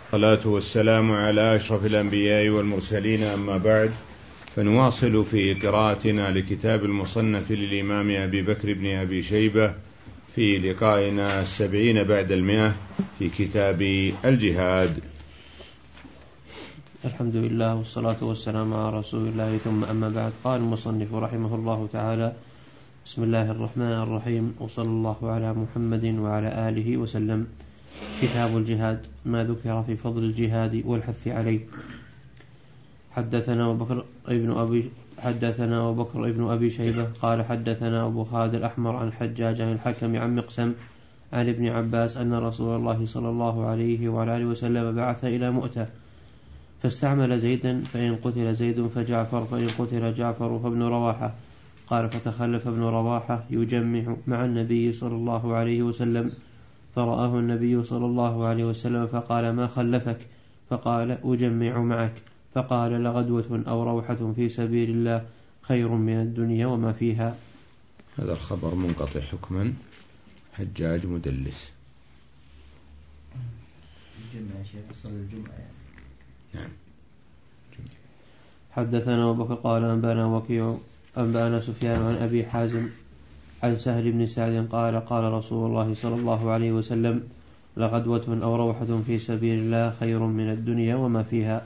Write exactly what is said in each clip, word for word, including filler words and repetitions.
والصلاة والسلام على أشرف الأنبياء والمرسلين، أما بعد، فنواصل في قراءتنا لكتاب المصنف للإمام أبي بكر بن أبي شيبة في لقائنا السبعين بعد المئة في كتاب الجهاد. الحمد لله والصلاة والسلام على رسول الله، ثم أما بعد. قال المصنف رحمه الله تعالى: بسم الله الرحمن الرحيم، وصلى الله على محمد وعلى آله وسلم. كتاب الجهاد، ما ذكر في فضل الجهاد والحث عليه. حدثنا أبو بكر ابن أبي حدثنا أبو بكر ابن أبي شيبة قال حدثنا أبو خالد الأحمر عن حجاج عن الحكم عن مقسم عن ابن عباس أن رسول الله صلى الله عليه وعلى آله وسلم بعث إلى مؤتة فاستعمل زيدا، فإن قتل زيد فجعفر، فإن قتل جعفر فابن رواحة. قال: فتخلف ابن رواحة يجمع مع النبي صلى الله عليه وسلم، فرآه النبي صلى الله عليه وسلم فقال: ما خلفك؟ فقال: أجمع معك. فقال: لغدوة أو روحة في سبيل الله خير من الدنيا وما فيها. هذا الخبر منقطع حكما، حجاج مدلس. الجمعة شيخ صلى الجمعة يعني. نعم. حدثنا أبو بكر قال أنبانا وكيع أنبانا سفيان عن أبي حازم عن سهل بن سعد قال: قال رسول الله صلى الله عليه وسلم: لغدوة أو روحة في سبيل الله خير من الدنيا وما فيها.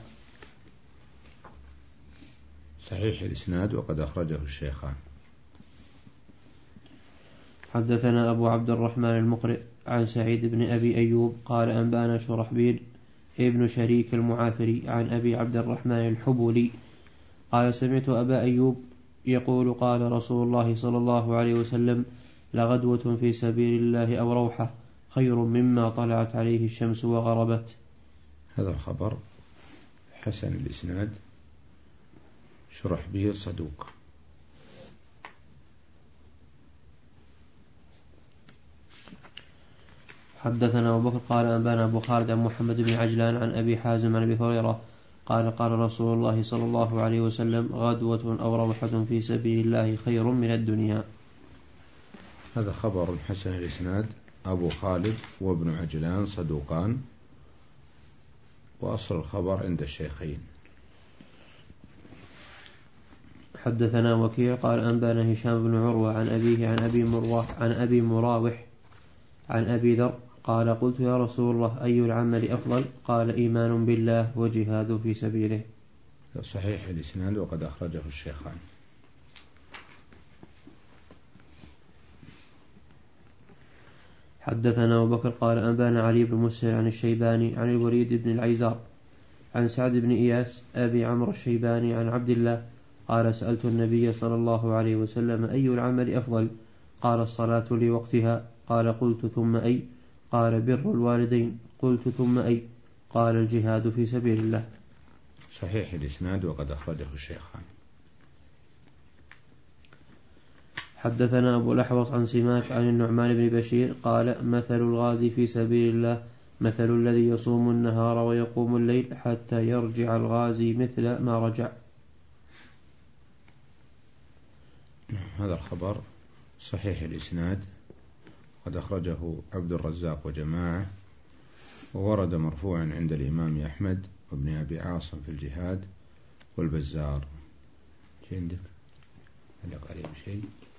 صحيح الإسناد وقد أخرجه الشيخان. حدثنا أبو عبد الرحمن المقرئ عن سعيد بن أبي أيوب قال أنبانا شرحبيل ابن شريك المعافري عن أبي عبد الرحمن الحبولي قال: سمعت أبا أيوب يقول: قال رسول الله صلى الله عليه وسلم: لغدوة في سبيل الله أو روحة خير مما طلعت عليه الشمس وغربت. هذا الخبر حسن الإسناد، شرحبيل صدوق. حدثنا أبو بكر قال أنبانا أبو خالد عن محمد بن عجلان عن أبي حازم عن أبي هريرة قال: قال رسول الله صلى الله عليه وسلم: غدوة أو روحة في سبيل الله خير من الدنيا. هذا خبر حسن الإسناد، أبو خالد وابن عجلان صدوقان، وأصل الخبر عند الشيخين. حدثنا وكيع قال أنبانا هشام بن عروة عن أبيه عن أبي مروح عن أبي مراوح عن أبي ذر قال: قلت يا رسول الله: أي العمل أفضل؟ قال: إيمان بالله وجهاد في سبيله. صحيح الإسناد وقد أخرجه الشيخان. حدثنا أبو بكر قال أنبانا علي بن مسهر عن الشيباني عن الوليد بن العيزار عن سعد بن إياس أبي عمرو الشيباني عن عبد الله قال: سألت النبي صلى الله عليه وسلم: أي العمل أفضل؟ قال: الصلاة لوقتها. قال: قلت: ثم أي؟ قال: بر الوالدين. قلت: ثم أي؟ قال: الجهاد في سبيل الله. صحيح الإسناد وقد أخرجه الشيخان. حدثنا أبو الأحوص عن سماك عن النعمان بن بشير قال: مثل الغازي في سبيل الله مثل الذي يصوم النهار ويقوم الليل حتى يرجع الغازي مثل ما رجع. هذا الخبر صحيح الإسناد، قد أخرجه عبد الرزاق وجماعة، وورد مرفوعا عند الإمام أحمد وابن أبي عاصم في الجهاد والبزار. شيء عندك علق عليه شيء؟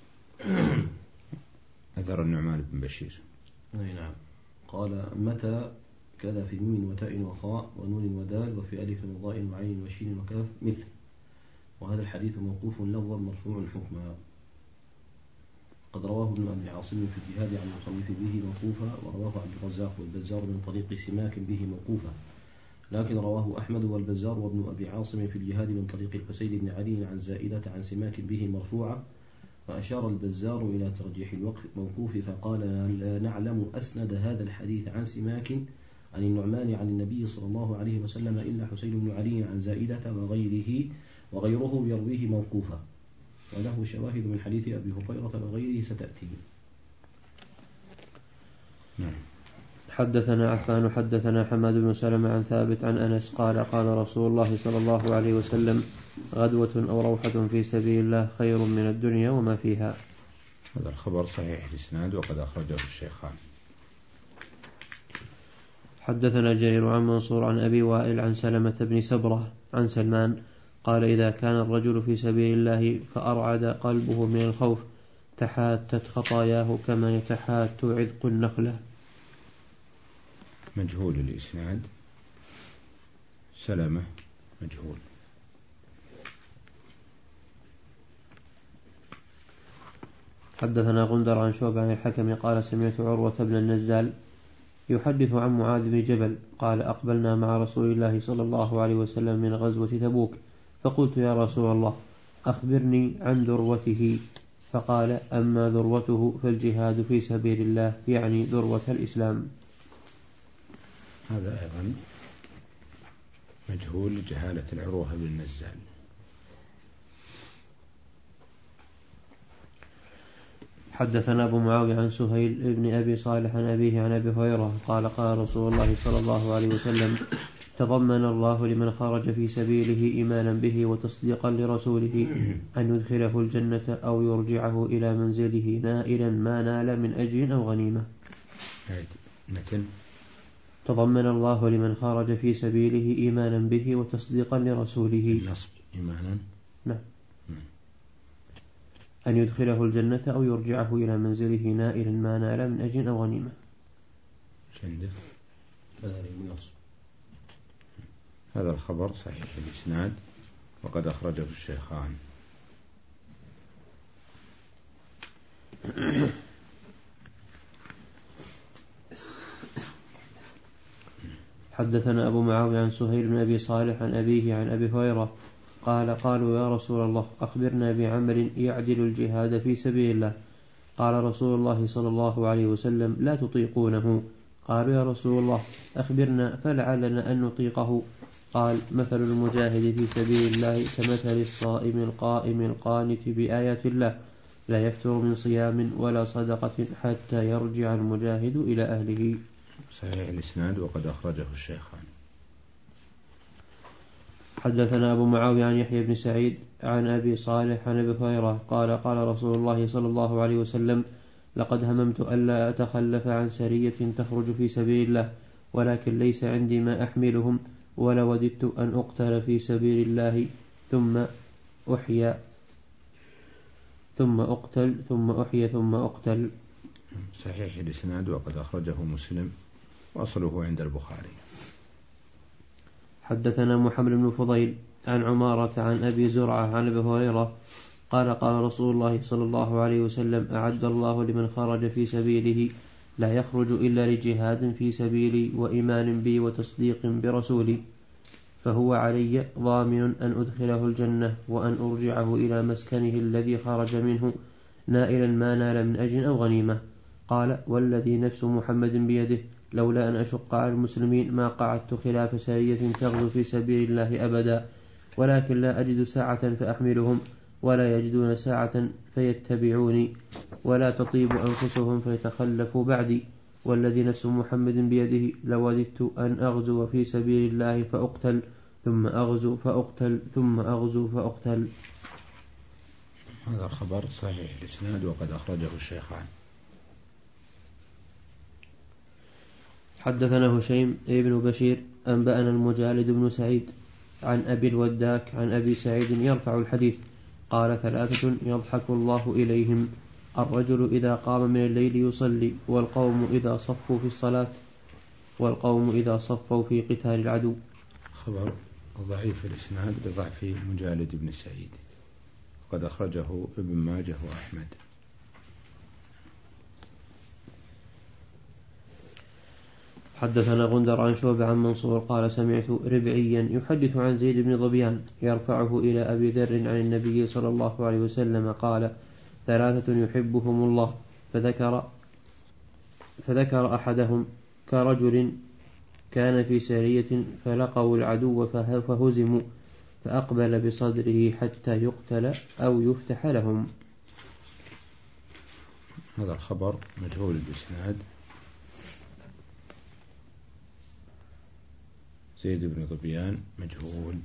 أثر النعمان بن بشير. أي نعم. قال: متى كذا في ميم وتاء وخاء ونون ودال وفي ألف وضاء وعين وشين وكاف مثل. وهذا الحديث موقوف لفظا مرفوع حكما. قد رواه ابن أبي عاصم في الجهاد عن المصنف به موقوفا، ورواه عبد الرزاق والبزار من طريق سماك به موقوفا، لكن رواه أحمد والبزار وابن أبي عاصم في الجهاد من طريق الحسين بن علي عن زائدة عن سماك به مرفوعا. وأشار البزار إلى ترجيح الموقوف فقال: لا نعلم أسند هذا الحديث عن سماك عن النعمان عن النبي صلى الله عليه وسلم إلا حسين بن علي عن زائدة وغيره وغيره يرويه موقوفا، وله شواهد من حديث أبي هريرة وغيره ستأتي. نعم. حدثنا عفان حدثنا حماد بن سلمة عن ثابت عن أنس قال: قال رسول الله صلى الله عليه وسلم: غدوة أو روحة في سبيل الله خير من الدنيا وما فيها. هذا الخبر صحيح الإسناد وقد أخرجه الشيخان. حدثنا جرير عن منصور عن أبي وائل عن سلمة بن سبرة عن سلمان قال إذا كان الرجل في سبيل الله فأرعد قلبه من الخوف تحاتت خطاياه كما يتحات عذق النخلة. مجهول الإسناد، سلمة مجهول. حدثنا غندر عن شعبة عن الحكم قال سمعت عروة بن النزال يحدث عن معاذ بن جبل قال أقبلنا مع رسول الله صلى الله عليه وسلم من غزوة تبوك فقلت يا رسول الله أخبرني عن ذروته، فقال أما ذروته فالجهاد في سبيل الله، يعني ذروة الإسلام. هذا أيضا مجهول لجهالة العروة بن النزال. حدثنا أبو معاوية عن سهيل بن أبي صالح عن أبيه عن أبي هريرة قال قال رسول الله صلى الله عليه وسلم تضمن الله لمن خرج في سبيله إيمانا به وتصديقا لرسوله أن يدخله الجنة أو يرجعه إلى منزله نائلا ما نال من أجر أو غنيمة. متن تضمن الله لمن خرج في سبيله إيمانا به وتصديقا لرسوله نصب إيمانا نعم أن يدخله الجنة أو يرجعه إلى منزله نائلا ما نال من أجر أو غنيمة. شنده نصب. هذا الخبر صحيح الإسناد وقد أخرجه الشيخان. حدثنا أبو معاوية عن سهيل بن أبي صالح عن أبيه عن أبي هريرة قال قالوا يا رسول الله أخبرنا بعمل يعدل الجهاد في سبيل الله. قال رسول الله صلى الله عليه وسلم لا تطيقونه. قالوا يا رسول الله أخبرنا فلعلنا أن نطيقه. قال مثل المجاهد في سبيل الله كمثل الصائم القائم القانت بآيات الله لا يفتر من صيام ولا صدقة حتى يرجع المجاهد إلى أهله. صحيح الإسناد وقد أخرجه الشيخان. حدثنا أبو معاوية عن يحيى بن سعيد عن أبي صالح عن أبي هريرة قال قال رسول الله صلى الله عليه وسلم لقد هممت ألا أتخلف عن سرية تخرج في سبيل الله ولكن ليس عندي ما أحملهم ولوددت أن أقتل في سبيل الله ثم أحيا ثم أقتل ثم أحيا ثم أقتل. صحيح الإسناد وقد أخرجه مسلم وأصله عند البخاري. حدثنا محمد بن فضيل عن عمارة عن أبي زرعة عن أبي هريرة قال قال رسول الله صلى الله عليه وسلم أعد الله لمن خرج في سبيله لا يخرج إلا لجهاد في سبيلي وإيمان بي وتصديق برسولي فهو علي ضامن أن أدخله الجنة وأن أرجعه إلى مسكنه الذي خرج منه نائلا ما نال من أجر أو غنيمة. قال والذي نفس محمد بيده لولا أن أشق على المسلمين ما قعدت خلاف سرية تغزو في سبيل الله أبدا، ولكن لا أجد ساعة فأحملهم ولا يجدون ساعة فيتبعوني ولا تطيب أنفسهم فيتخلفوا بعدي، والذي نفس محمد بيده لوددت أن أغزو في سبيل الله فأقتل ثم أغزو فأقتل ثم أغزو فأقتل. هذا الخبر صحيح الإسناد وقد أخرجه الشيخان. حدثنا هشيم ابن بشير أنبأنا المجالد بن سعيد عن أبي الوداك عن أبي سعيد يرفع الحديث قال ثلاثة يضحك الله إليهم الرجل إذا قام من الليل يصلي والقوم إذا صفوا في الصلاة والقوم إذا صفوا في قتال العدو. خبر ضعيف الإسناد لضعف مجالد بن سعيد وقد أخرجه ابن ماجه وأحمد. حدثنا غندر عن شعبة عن منصور قال سمعت ربعيا يحدث عن زيد بن ظبيان يرفعه إلى أبي ذر عن النبي صلى الله عليه وسلم قال ثلاثة يحبهم الله فذكر فذكر أحدهم كرجل كان في سرية فلقوا العدو فهزموا فأقبل بصدره حتى يقتل أو يفتح لهم. هذا الخبر مجهول الإسناد. زيد بن ظبيان مجهول.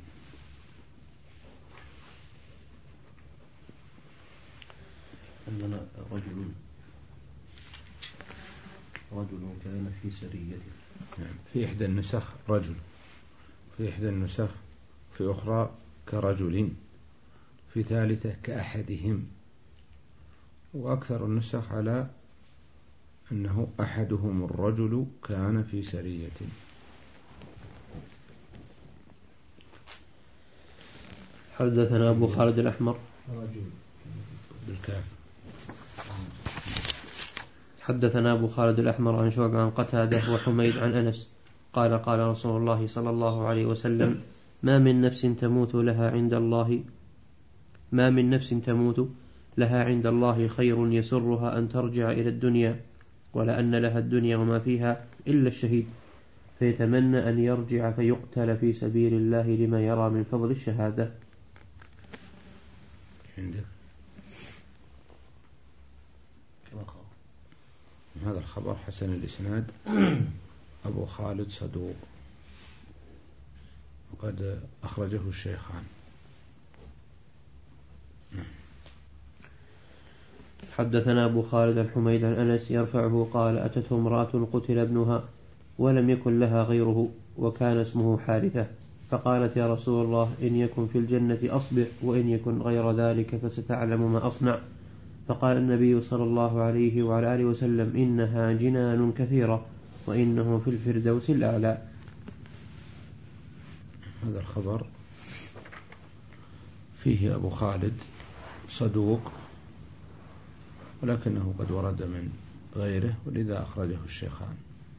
عندنا رجل رجل كان في سريته. نعم. في إحدى النسخ رجل، في إحدى النسخ، في أخرى كرجل، في ثالثة كأحدهم، وأكثر النسخ على أنه أحدهم الرجل كان في سرية. حدثنا أبو خالد الأحمر بالكاف. حدثنا أبو خالد الأحمر عن شعبة عن قتادة وحميد عن أنس قال قال رسول الله صلى الله عليه وسلم ما من نفس تموت لها عند الله ما من نفس تموت لها عند الله خير يسرها أن ترجع إلى الدنيا ولا أن لها الدنيا وما فيها إلا الشهيد فيتمنى أن يرجع فيقتل في سبيل الله لما يرى من فضل الشهادة. عندك هذا الخبر حسن الإسناد. أبو خالد صدوق وقد أخرجه الشيخان. حدثنا أبو خالد الحميد عن أنس يرفعه قال أتته امرأة قتل ابنها ولم يكن لها غيره وكان اسمه حارثة فقالت يا رسول الله إن يكن في الجنة أصبر وإن يكن غير ذلك فستعلم ما أصنع. فقال النبي صلى الله عليه وعلى آله وسلم إنها جنان كثيرة وإنه في الفردوس الأعلى. هذا الخبر فيه أبو خالد صدوق ولكنه قد ورد من غيره ولذا أخرجه الشيخان.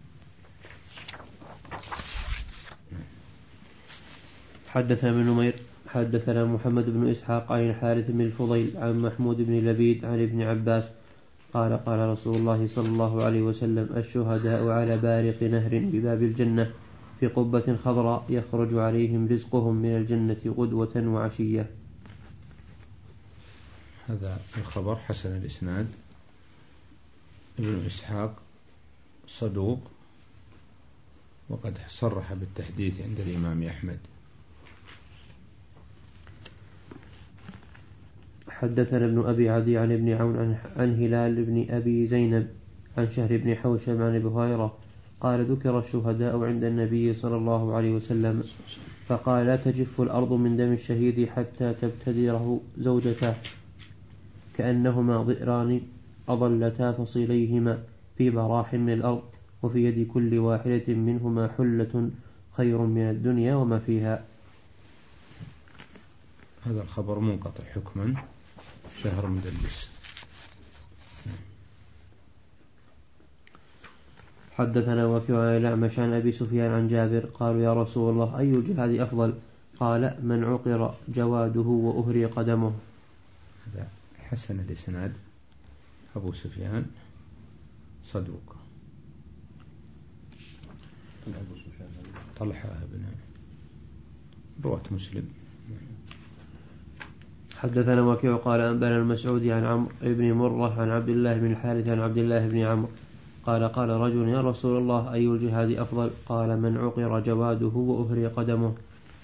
حدثنا بن نمير حدثنا محمد بن إسحاق عن الحارث بن الفضيل عن محمود بن لبيد عن ابن عباس قال قال رسول الله صلى الله عليه وسلم الشهداء على بارق نهر بباب الجنة في قبة خضراء يخرج عليهم رزقهم من الجنة غدوة وعشية. هذا الخبر حسن الإسناد. ابن إسحاق صدوق وقد صرح بالتحديث عند الإمام أحمد. حدثنا ابن أبي عدي عن ابن عون عن, عن هلال بن أبي زينب عن شهر بن حوشب عن أبي هريرة قال ذكر الشهداء عند النبي صلى الله عليه وسلم فقال لا تجف الأرض من دم الشهيد حتى تبتدره زوجته كأنهما ضئران أضلتا فصيليهما في براح من الأرض وفي يد كل واحدة منهما حلة خير من الدنيا وما فيها. هذا الخبر منقطع حكما شهر مدلس. حدثنا وكيع عن الأعمش عن أبي سفيان عن جابر قالوا يا رسول الله أي الجهاد أفضل قال من عقر جواده وأهري قدمه. هذا حسن الإسناد. أبو سفيان صدوق. طلحة بن رواة مسلم. حدثنا وكيع قال أنبأنا المسعودي عن عمرو بن مرة عن عبد الله بن الحارث عن عبد الله بن عمرو قال قال رجل يا رسول الله أي الجهاد أفضل قال من عقر جواده وأهري قدمه.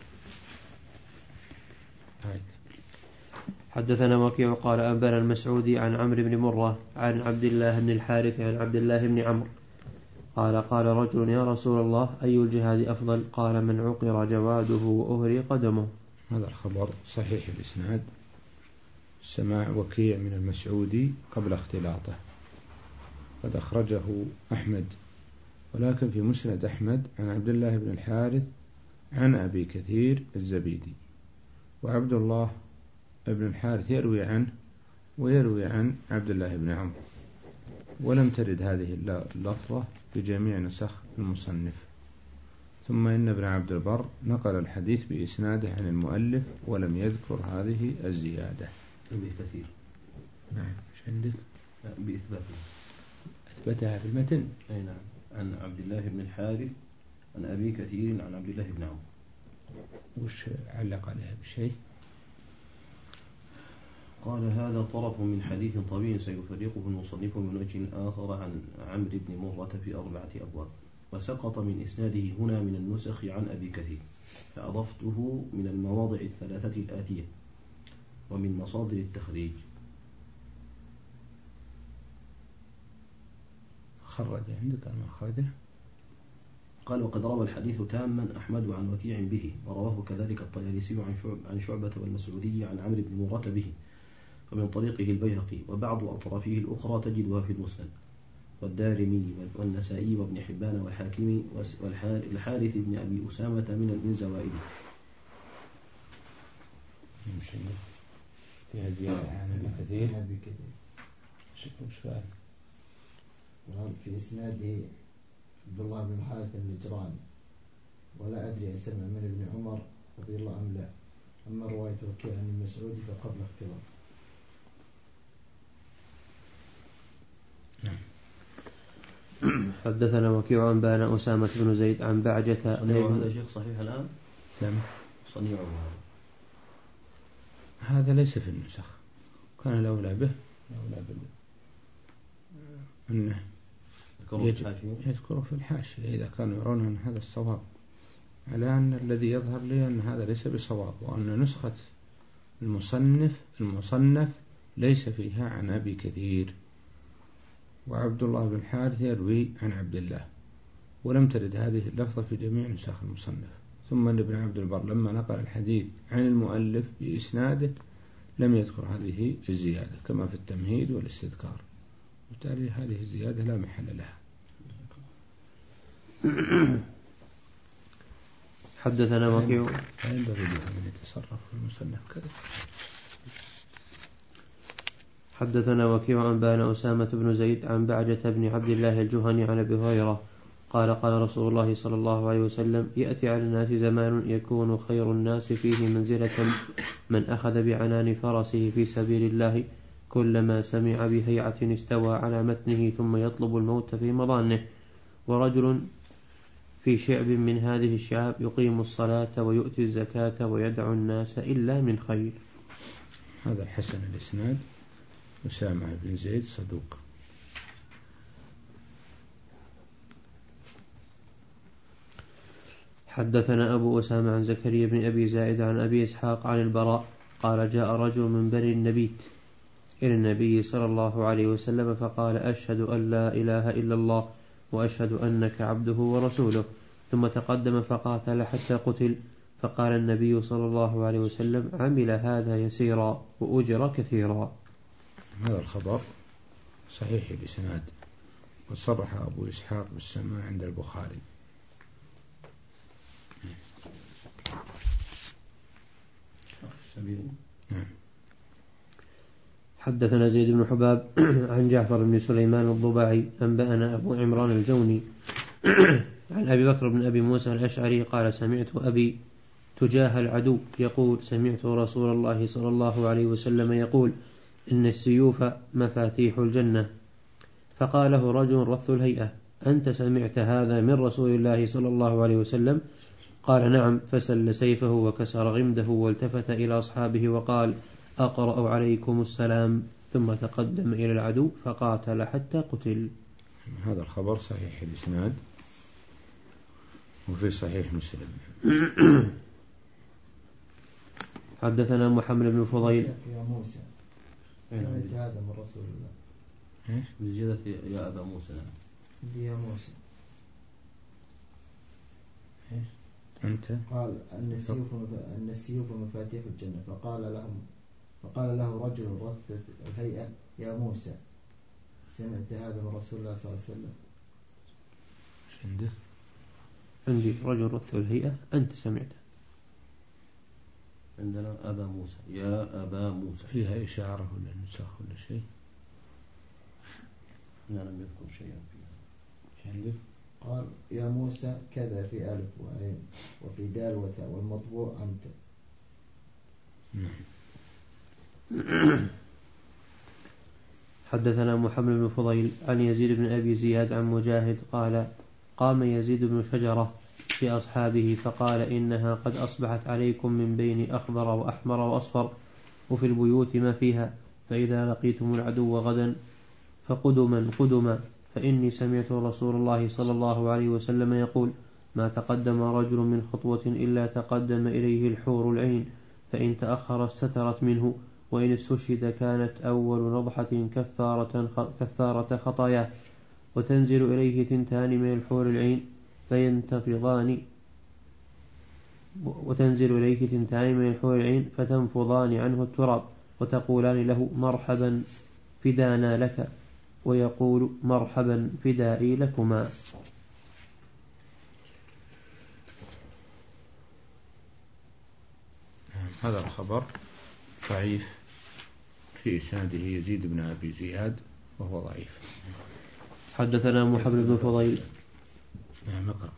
حدثنا وكيع قال أنبأنا المسعودي عن عمرو بن مرة عن عبد الله بن الحارث عن عبد الله بن عمرو قال قال رجل يا رسول الله أي الجهاد أفضل قال من عقر جواده وأهري قدمه. هذا الخبر صحيح الإسناد. سماع وكيع من المسعودي قبل اختلاطه قد أخرجه أحمد ولكن في مسند أحمد عن عبد الله بن الحارث عن أبي كثير الزبيدي وعبد الله بن الحارث يروي عنه ويروي عن عبد الله بن عمرو ولم ترد هذه اللفظة في جميع نسخ المصنف. ثم إن ابن عبد البر نقل الحديث بإسناده عن المؤلف ولم يذكر هذه الزيادة. أبي كثير نعم مش عندك بإثباتها أثبتها في المتن. أي نعم عن عبد الله بن الحارث عن أبي كثير عن عبد الله بن عمرو. وش علق عليها بشيء؟ قال هذا طرف من حديث طويل سيفرقه المصنف من وجه آخر عن عمرو بن مرة في أربعة أبواب وسقط من إسناده هنا من النسخ عن أبي كثير فأضفته من المواضع الثلاثة الآتية ومن مصادر التخريج. خرج عندك ما خرجه؟ قال وقد روى الحديث تاما أحمد عن وكيع به، ورواه كذلك الطيالسي عن شعب عن شعبة والمسعودي عن عمرو بن مرة به، ومن طريقه البيهقي، وبعض أطرافه الأخرى تجدها في المسند، والدارمي والنسائي وابن حبان والحاكم والحارث بن أبي أسامة من من زوائده. فيها زيادة عن أبي كثير. أبي كثير. شوف قال؟ قال في إسناده عبد الله بن الحارث النجراني، ولا أدري أسمع من ابن عمر رضي الله عنه لا، أما رواية وكيع عن المسعودي فقبل اختلاف. حدثنا وكيع عن بان أسامة بن زيد عن بعجة. هذا شيخ صحيح الآن؟ سامع صنيعه هذا ليس في النسخ، كان الأولى به الأولى به أنه يذكره في الحاشية إذا كانوا يرون أن هذا الصواب، على أن الذي يظهر لي أن هذا ليس بصواب، وأن نسخة المصنف المصنف ليس فيها عن أبي كثير، وعبد الله بن الحارث يروي عن عبد الله، ولم ترد هذه اللفظة في جميع نسخ المصنف. ثم ابن عبد البر لما نقل الحديث عن المؤلف بإسناده لم يذكر هذه الزيادة كما في التمهيد والاستذكار، وبالتالي هذه الزيادة لا محل لها. حدثنا وكيع. لا ينبغي أن يتصرف في المصنف كذا. حدثنا وكيع عن بان أسامة بن زيد عن بعجة بن عبد الله الجهني عن أبي هريرة قال قال رسول الله صلى الله عليه وسلم يأتي على الناس زمان يكون خير الناس فيه منزلة من أخذ بعنان فرسه في سبيل الله كلما سمع بهيعة استوى على متنه ثم يطلب الموت في مضانه، ورجل في شعب من هذه الشعاب يقيم الصلاة ويؤتي الزكاة ويدعو الناس إلا من خير. هذا حسن الإسناد. أسامة بن زيد صدوق. حدثنا أبو أسامة عن زكريا بن أبي زائد عن أبي إسحاق عن البراء قال جاء رجل من بني النبيت إلى النبي صلى الله عليه وسلم فقال أشهد أن لا إله إلا الله وأشهد أنك عبده ورسوله، ثم تقدم فقاتل حتى قتل، فقال النبي صلى الله عليه وسلم عمل هذا يسيرا وأجر كثيرا. هذا الخبر صحيح الإسناد، وصرح أبو إسحاق بالسماع عند البخاري. حدثنا زيد بن حباب عن جعفر بن سليمان الضباعي أنبأنا أبو عمران الجوني عن أبي بكر بن أبي موسى الأشعري قال سمعت أبي تجاه العدو يقول سمعت رسول الله صلى الله عليه وسلم يقول إن السيوف مفاتيح الجنة، فقاله رجل رث الهيئة أنت سمعت هذا من رسول الله صلى الله عليه وسلم؟ قال نعم، فسل سيفه وكسر غمده والتفت إلى أصحابه وقال أقرأ عليكم السلام، ثم تقدم إلى العدو فقاتل حتى قتل. هذا الخبر صحيح الإسناد وفي صحيح مسلم. حدثنا محمد بن فضيل يا موسى سمعت هذا من رسول الله. ايش؟ بزيادة يا أبا موسى. يا موسى ايش؟ أنت قال أن السيوف أن السيوف مفاتيح الجنة، فقال لهم فقال له رجل رث الهيئة يا موسى سمعت هذا من رسول الله صلى الله عليه وسلم؟ ايش عندك؟ عندي رجل رث الهيئة أنت سمعت. عندنا أبا موسى يا أبا موسى. فيها إشارة ولا نسخ ولا شيء؟ لا لم يذكر شيئا فيها. ايش عندك؟ قال يا موسى كذا في ألف وعين وفي دال وتاء والمطبوع أنت. حدثنا محمد بن فضيل عن يزيد بن أبي زياد عن مجاهد قال قام يزيد بن شجرة في أصحابه فقال إنها قد أصبحت عليكم من بين أخضر وأحمر وأصفر وفي البيوت ما فيها، فإذا لقيتم العدو غدا فقدما قدما، فإني سمعت رسول الله صلى الله عليه وسلم يقول ما تقدم رجل من خطوة إلا تقدم إليه الحور العين، فإن تأخر سترت منه، وإن استشهد كانت أول نضحة كفارة, كفارة خطاياه، وتنزل إليه ثنتان من الحور العين فينتفضان وتنزل إليه ثنتان من الحور العين فتنفضان عنه التراب وتقولان له مرحبا فدانا لك، ويقول مرحبا فدائي لكما. هذا الخبر ضعيف، في إسناده يزيد بن أبي زياد وهو ضعيف. حدثنا محمد بن فضيل. نعم اقرأ.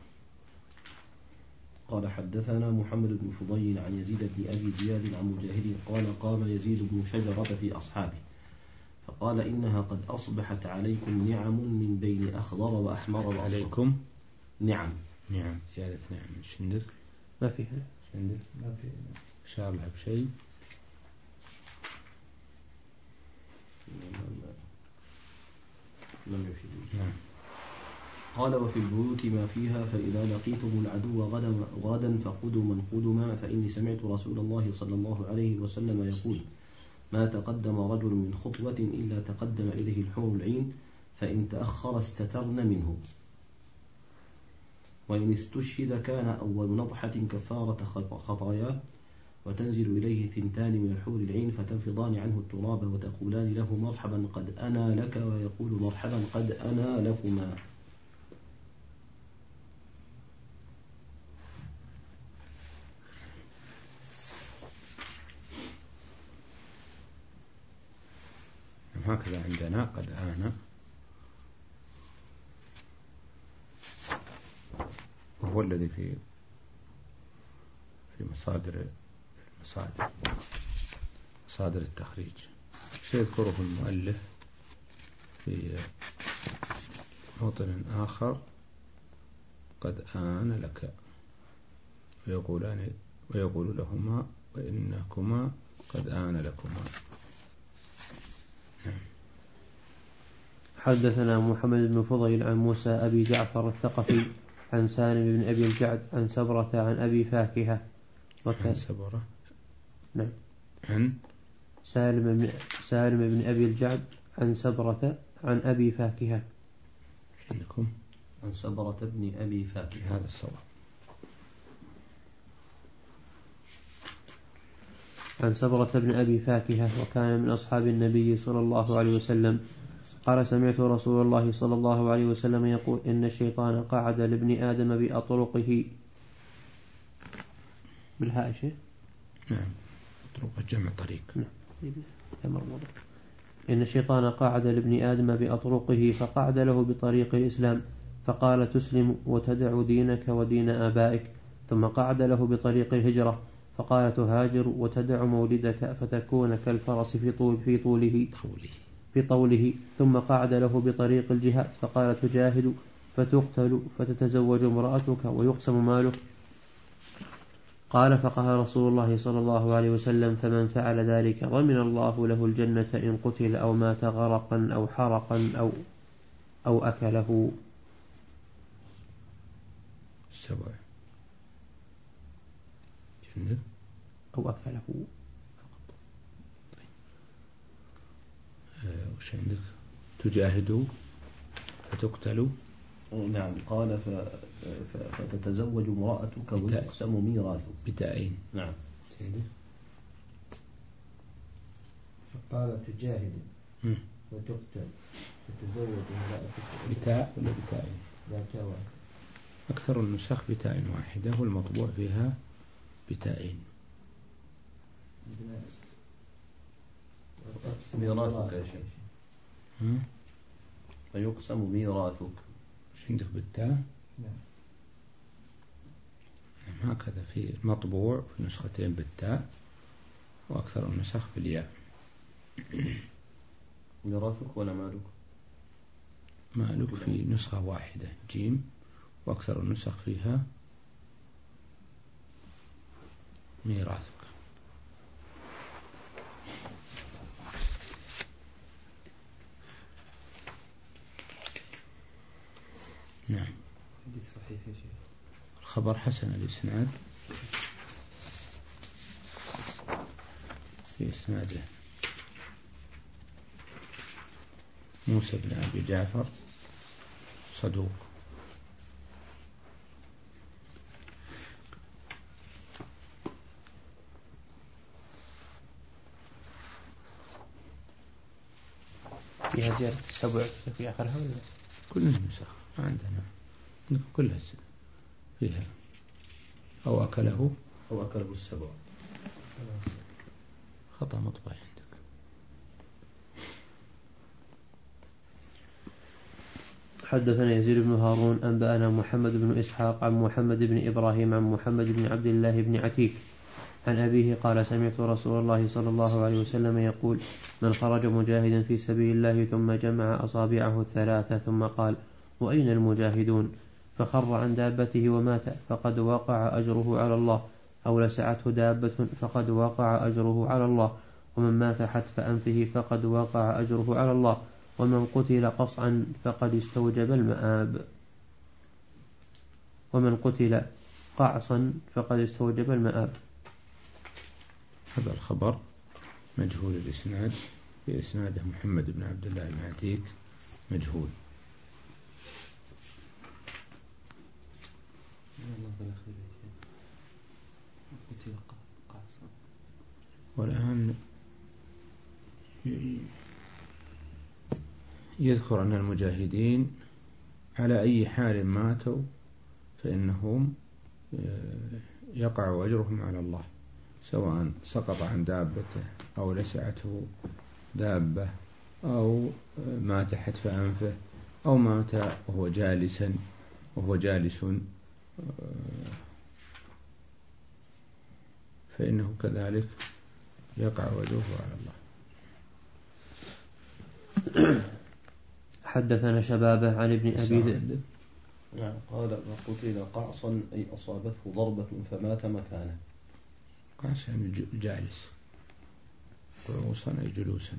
قال حدثنا محمد بن فضيل عن يزيد بن أبي زياد عن مجاهد قال قام يزيد بن شجرة في أصحابه فقال إنها قد أصبحت عليكم نعم من بين أخضر وأحمر وأصفر. عليكم نعم. نعم زيادة نعم. شندك ما فيها. شندك ما في. شار لها بشيء. لم يفيد. نعم. قال وفي البيوت ما فيها فإذا لقيتم العدو غدا, غدا فقدما قدما فإني سمعت رسول الله صلى الله عليه وسلم يقول ما تقدم رجل من خطوة إلا تقدم إليه الحور العين فإن تأخر استترن منه وإن استشهد كان أول نضحة كفارة خطاياه وتنزل إليه ثنتان من الحور العين فتنفضان عنه التراب وتقولان له مرحبا قد أنا لك، ويقول مرحبا قد أنا لكما. هكذا عندنا قد آن، وهو الذي في في مصادر في مصادر مصادر التخريج. سيذكره المؤلف في موطن آخر قد آن لك، ويقولان ويقول لهما وإنكما قد آن لكما. حدثنا محمد بن فضيل عن موسى أبي جعفر الثقفي عن سالم بن أبي الجعد عن سبرة عن أبي فاكهة عن سبرة نعم عن سالم بن سالم بن أبي الجعد عن سبرة عن أبي فاكهة. عندكم عن سبرة بن أبي فاكهة. هذا الصواب. عن سبرة بن أبي فاكهة وكان من أصحاب النبي صلى الله عليه وسلم قال سمعت رسول الله صلى الله عليه وسلم يقول إن الشيطان قعد لابن آدم بأطرقه بالهاء شيء. نعم طرق جمع طريق. نعم. إن الشيطان قعد لابن آدم بأطرقه فقعد له بطريق الإسلام فقال تسلم وتدع دينك ودين آبائك، ثم قعد له بطريق الهجرة فقال تهاجر وتدع مولدك فتكون كالفرس في طول في طوله في طوله، ثم قعد له بطريق الجهاد فقال تجاهد فتقتل فتتزوج امرأتك ويقسم مالك. قال فقال رسول الله صلى الله عليه وسلم فمن فعل ذلك ضمن الله له الجنة إن قتل أو مات غرقا أو حرقا أو أو أكله. سبع جنة أو أكله وش عندك؟ تجاهدوا فتقتلوا. نعم. قال ف... ف... فتتزوج امرأتك ويقسم ميراثك بتائين. نعم. فقال تجاهد وتقتل فتتزوج امرأتك بتاء ولا بتائين؟ لا تاء. أكثر النسخ بتاء واحدة والمطبوع فيها بتائين. ميراثك يا شيخ. فيقسم ميراثك. ايش عندك بالتاء؟ نعم. هكذا في المطبوع في نسختين بالتاء وأكثر النسخ بالياء. ميراثك ولا مالك؟ مالك في نسخة واحدة جيم، وأكثر النسخ فيها ميراثك. نعم. صحيح يا شيخ. الخبر حسن الإسناد، في إسناده موسى بن أبي جعفر صدوق. فيها زيادة السبع في آخرها ولا؟ كل النسخ ما عندنا كلها فيها أو أكله أو أكله السبع. خطأ مطبع عندك. حدثنا يزيد بن هارون أنبأنا محمد بن إسحاق عن محمد بن إبراهيم عن محمد بن عبد الله بن عتيك عن أبيه قال سمعت رسول الله صلى الله عليه وسلم يقول من خرج مجاهدا في سبيل الله ثم جمع أصابعه الثلاثة ثم قال وأين المجاهدون فخر عن دابته ومات فقد وقع أجره على الله أو لسعته دابة فقد وقع أجره على الله ومن مات حتف أنفه فقد وقع أجره على الله ومن قتل قصعا فقد استوجب المآب ومن قتل قعصا فقد استوجب المآب. هذا الخبر مجهول الإسناد، في إسناده محمد بن عبد الله بن عتيك مجهول. والآن يذكر أن المجاهدين على أي حال ماتوا فإنهم يقع أجرهم على الله، سواء سقط عن دابته أو لسعته دابة أو مات حتف أنفه أو مات وهو جالسا وهو جالس فإنه كذلك يقع أجره على الله. حدثنا شبابه عن ابن أبي ذئب نعم قال قتل قعصا أي أصابته ضربة فمات مكانه. قعص يعني جالس، قعوصا أي جلوسا.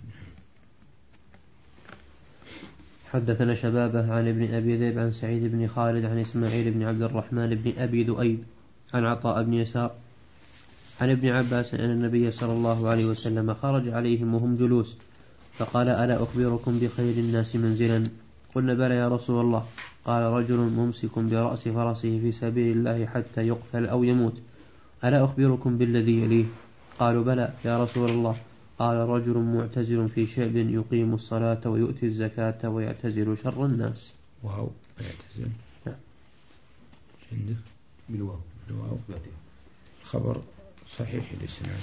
حدثنا شبابه عن ابن أبي ذئب عن سعيد بن خالد عن إسماعيل بن عبد الرحمن بن أبي ذؤيب عن عطاء بن يسار عن ابن عباس أن النبي صلى الله عليه وسلم خرج عليهم وهم جلوس فقال ألا أخبركم بخير الناس منزلا؟ قلنا بلى يا رسول الله. قال رجل ممسك برأس فرسه في سبيل الله حتى يقتل أو يموت، ألا أخبركم بالذي يليه؟ قالوا بلى يا رسول الله. قال رجل معتزل في شعب يقيم الصلاة ويؤتي الزكاة ويعتزل شر الناس. واو يعتزل نعم عندك بالواو بالواو خبر صحيح الإسناد.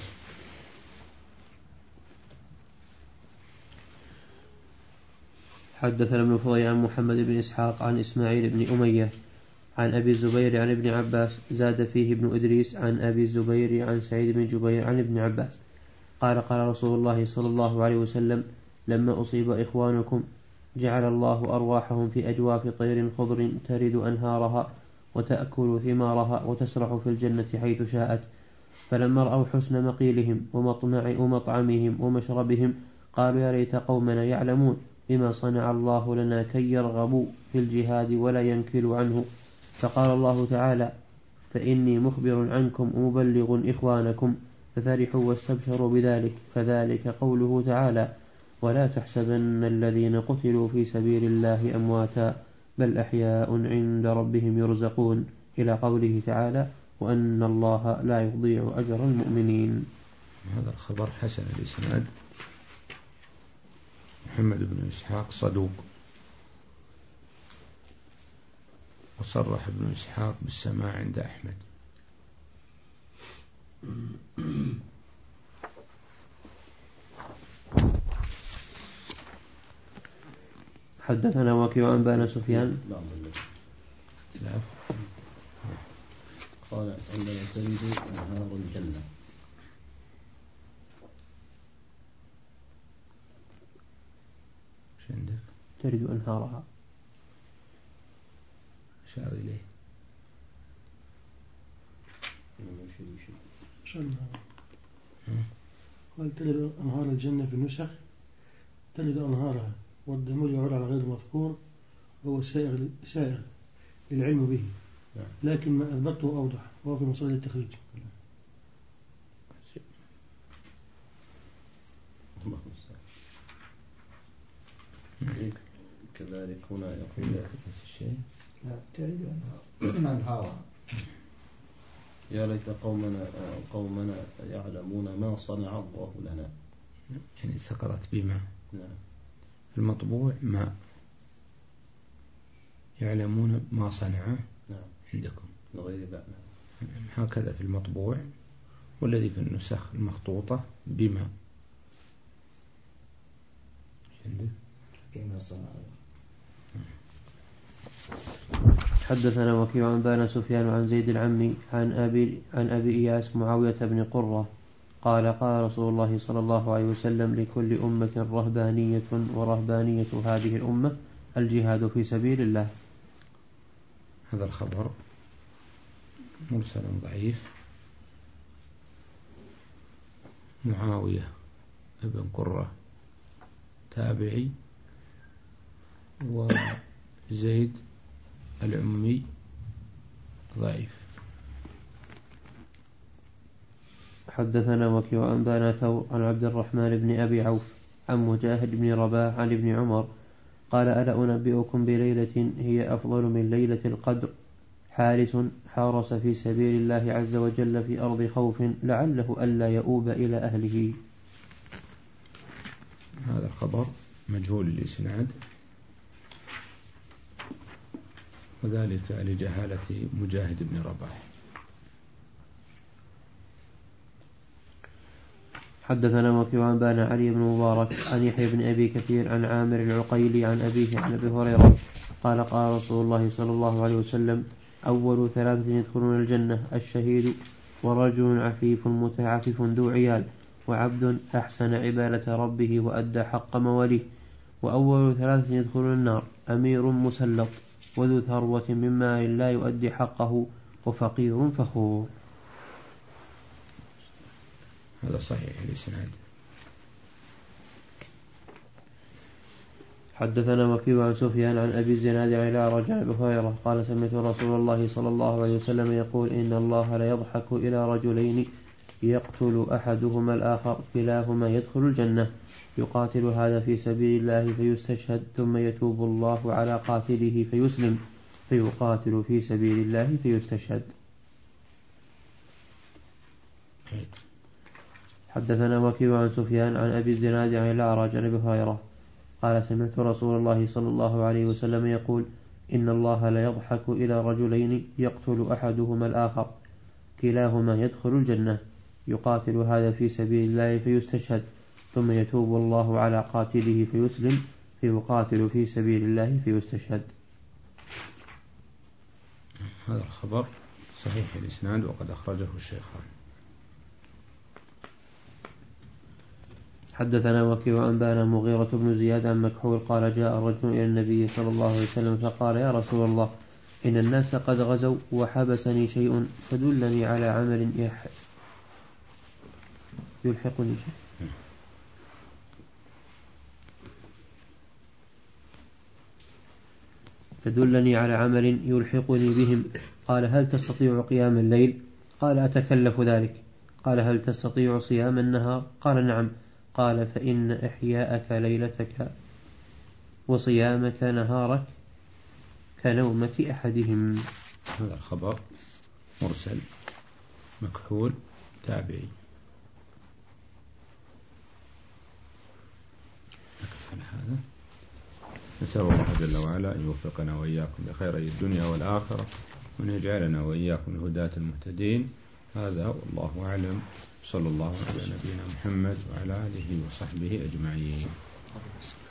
حدثنا ابن فضيل عن محمد بن إسحاق عن إسماعيل بن أمية عن أبي الزبير عن ابن عباس زاد فيه ابن إدريس عن أبي الزبير عن سعيد بن جبير عن ابن عباس قال قال رسول الله صلى الله عليه وسلم لما أصيب إخوانكم جعل الله أرواحهم في أجواف طير خضر ترد أنهارها وتأكل ثمارها وتسرح في الجنة حيث شاءت، فلما رأوا حسن مقيلهم ومطعمهم ومشربهم قالوا يا ليت قومنا يعلمون بما صنع الله لنا كي يرغبوا في الجهاد ولا ينكلوا عنه. فقال الله تعالى فإني مخبر عنكم ومبلغ إخوانكم ففرحوا واستبشروا بذلك، فذلك قوله تعالى ولا تحسبن الذين قتلوا في سبيل الله أمواتا بل أحياء عند ربهم يرزقون إلى قوله تعالى وأن الله لا يضيع أجر المؤمنين. هذا الخبر حسن الإسناد. محمد بن إسحاق صدوق، وصرح ابن إسحاق بالسماع عند أحمد. حدثنا وكيع عن بان سفيان اختلاف قال عندما تريد أنهار الجنة ايش عندك؟ ترد أنهارها شار إليه قال تلد أنهار الجنة في النسخ تلد أنهارها، والضمير يعود على غير المذكور وهو سائغ سائغ للعلم به، لكن ما أثبته أوضح وهو في مصادر التخريج. كذلك هنا يقول نفس الشيء. لا تريد أنهارها. يا ليت قومنا قومنا يعلمون ما صنع الله لنا. يعني سقطت بما. نعم. المطبوع ما يعلمون ما صنعه. نعم. عندكم غير بأنا. هكذا في المطبوع، والذي في النسخ المخطوطة بما. كما صنع. حدثنا وكيع عن بان سفيان عن زيد العمي عن أبي عن أبي إياس معاوية بن قرة قال قال رسول الله صلى الله عليه وسلم لكل أمة رهبانية ورهبانية هذه الأمة الجهاد في سبيل الله. هذا الخبر مرسل ضعيف. معاوية ابن قرة تابعي، وزيد العمي ضعيف. حدثنا وكيع عن بان ثور عن عبد الرحمن بن أبي عوف عن مجاهد بن رباح عن ابن عمر قال ألا أنبئكم بليلة هي أفضل من ليلة القدر؟ حارس حارس في سبيل الله عز وجل في أرض خوف لعله ألا يؤوب إلى أهله. هذا الخبر مجهول الإسناد، وذلك لجهالة مجاهد بن رباح. حدثنا وكيع عن بان علي بن مبارك عن يحيى بن أبي كثير عن عامر العقيلي عن أبيه عن أبي هريرة قال قال رسول الله صلى الله عليه وسلم أول ثلاثة يدخلون الجنة الشهيد ورجل عفيف متعفف ذو عيال وعبد أحسن عبادة ربه وأدى حق مواليه. وأول ثلاثة يدخلون النار أمير مسلط وذو ثروة من مال لا يؤدي حقه وفقير فخور. هذا صحيح الإسناد. حدثنا وكيع عن سفيان عن أبي الزناد عن الأعرج عن أبي هريرة قال سمعت رسول الله صلى الله عليه وسلم يقول إن الله لا يضحك إلى رجلين يقتل أحدهما الآخر كلاهما يدخل الجنة يقاتل هذا في سبيل الله فيستشهد ثم يتوب الله على قاتله فيسلم فيقاتل في سبيل الله فيستشهد. حدثنا وكيع عن سفيان عن أبي الزناد عن الأعرج عن أبي هريرة قال سمعت رسول الله صلى الله عليه وسلم يقول إن الله لا يضحك إلى رجلين يقتل أحدهما الآخر كلاهما يدخل الجنة يقاتل هذا في سبيل الله فيستشهد ثم يتوب الله على قاتله فيسلم فيقاتل في سبيل الله فيستشهد. هذا الخبر صحيح الإسناد وقد أخرجه الشيخان. حدثنا وكيع عن بان مغيرة بن زياد عن مكحول قال جاء رجل إلى النبي صلى الله عليه وسلم فقال يا رسول الله إن الناس قد غزوا وحبسني شيء فدلني على عمل يح... يلحقني شيء فدلني على عمل يلحقني بهم. قال هل تستطيع قيام الليل؟ قال أتكلف ذلك. قال هل تستطيع صيام النهار؟ قال نعم. قال فإن إحياءك ليلتك وصيامك نهارك كنومة أحدهم. هذا الخبر مرسل مكحول تابعي. نكتفي على هذا. نسأل الله جل وعلا أن يوفقنا وإياكم لخير الدنيا والآخرة وأن يجعلنا وإياكم الهداة المهتدين. هذا والله أعلم. صلى الله على نبينا محمد وعلى آله وصحبه أجمعين.